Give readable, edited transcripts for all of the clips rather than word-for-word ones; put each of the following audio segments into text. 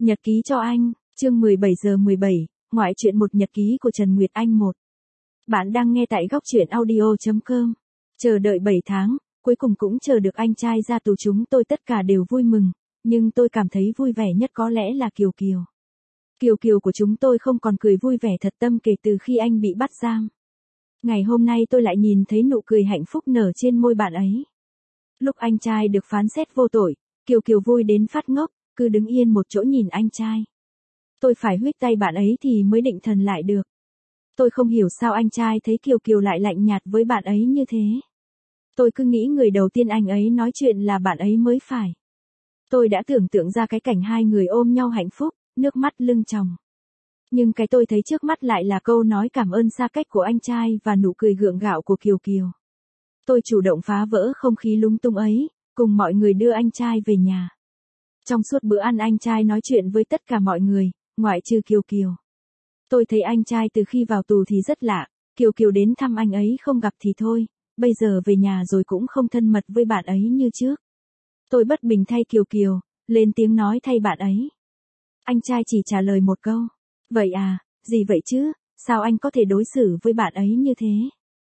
Nhật ký cho anh, chương 17:17, ngoại truyện một nhật ký của Trần Nguyệt Anh 1. Bạn đang nghe tại góc truyện audio.com. Chờ đợi 7 tháng, cuối cùng cũng chờ được anh trai ra tù, chúng tôi tất cả đều vui mừng, nhưng tôi cảm thấy vui vẻ nhất có lẽ là Kiều Kiều. Kiều Kiều của chúng tôi không còn cười vui vẻ thật tâm kể từ khi anh bị bắt giam. Ngày hôm nay tôi lại nhìn thấy nụ cười hạnh phúc nở trên môi bạn ấy. Lúc anh trai được phán xét vô tội, Kiều Kiều vui đến phát ngốc, cứ đứng yên một chỗ nhìn anh trai. Tôi phải huých tay bạn ấy thì mới định thần lại được. Tôi không hiểu sao anh trai thấy Kiều Kiều lại lạnh nhạt với bạn ấy như thế. Tôi cứ nghĩ người đầu tiên anh ấy nói chuyện là bạn ấy mới phải. Tôi đã tưởng tượng ra cái cảnh hai người ôm nhau hạnh phúc, nước mắt lưng tròng. Nhưng cái tôi thấy trước mắt lại là câu nói cảm ơn xa cách của anh trai và nụ cười gượng gạo của Kiều Kiều. Tôi chủ động phá vỡ không khí lung tung ấy, cùng mọi người đưa anh trai về nhà. Trong suốt bữa ăn anh trai nói chuyện với tất cả mọi người, ngoại trừ Kiều Kiều. Tôi thấy anh trai từ khi vào tù thì rất lạ, Kiều Kiều đến thăm anh ấy không gặp thì thôi, bây giờ về nhà rồi cũng không thân mật với bạn ấy như trước. Tôi bất bình thay Kiều Kiều, lên tiếng nói thay bạn ấy. Anh trai chỉ trả lời một câu, vậy à, gì vậy chứ, sao anh có thể đối xử với bạn ấy như thế?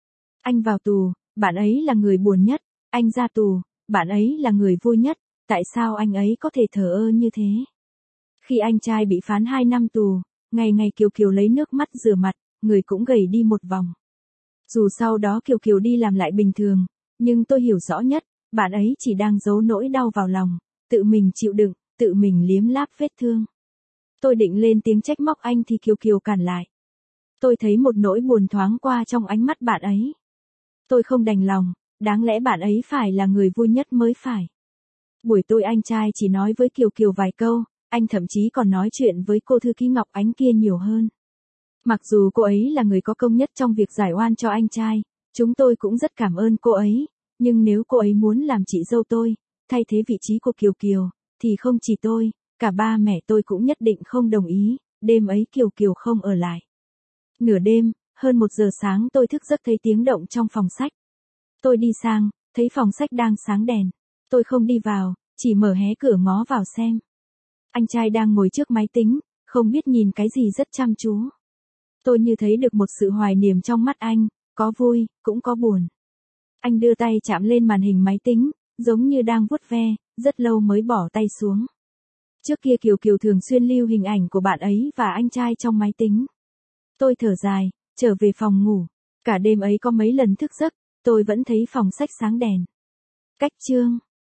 Anh vào tù, bạn ấy là người buồn nhất, anh ra tù, bạn ấy là người vui nhất, tại sao anh ấy có thể thờ ơ như thế? Khi anh trai bị phán 2 năm tù, ngày ngày Kiều Kiều lấy nước mắt rửa mặt, người cũng gầy đi một vòng. Dù sau đó Kiều Kiều đi làm lại bình thường, nhưng tôi hiểu rõ nhất, bạn ấy chỉ đang giấu nỗi đau vào lòng, tự mình chịu đựng, tự mình liếm láp vết thương. Tôi định lên tiếng trách móc anh thì Kiều Kiều cản lại. Tôi thấy một nỗi buồn thoáng qua trong ánh mắt bạn ấy. Tôi không đành lòng, đáng lẽ bạn ấy phải là người vui nhất mới phải. Buổi tối anh trai chỉ nói với Kiều Kiều vài câu, anh thậm chí còn nói chuyện với cô thư ký Ngọc Ánh kia nhiều hơn. Mặc dù cô ấy là người có công nhất trong việc giải oan cho anh trai, chúng tôi cũng rất cảm ơn cô ấy, nhưng nếu cô ấy muốn làm chị dâu tôi, thay thế vị trí của Kiều Kiều, thì không chỉ tôi, cả ba mẹ tôi cũng nhất định không đồng ý, đêm ấy Kiều Kiều không ở lại. Nửa đêm, hơn 1 giờ sáng tôi thức giấc thấy tiếng động trong phòng sách. Tôi đi sang, thấy phòng sách đang sáng đèn. Tôi không đi vào, chỉ mở hé cửa ngó vào xem. Anh trai đang ngồi trước máy tính, không biết nhìn cái gì rất chăm chú. Tôi như thấy được một sự hoài niệm trong mắt anh, có vui, cũng có buồn. Anh đưa tay chạm lên màn hình máy tính, giống như đang vuốt ve, rất lâu mới bỏ tay xuống. Trước kia Kiều Kiều thường xuyên lưu hình ảnh của bạn ấy và anh trai trong máy tính. Tôi thở dài, trở về phòng ngủ. Cả đêm ấy có mấy lần thức giấc, tôi vẫn thấy phòng sách sáng đèn. Cách chương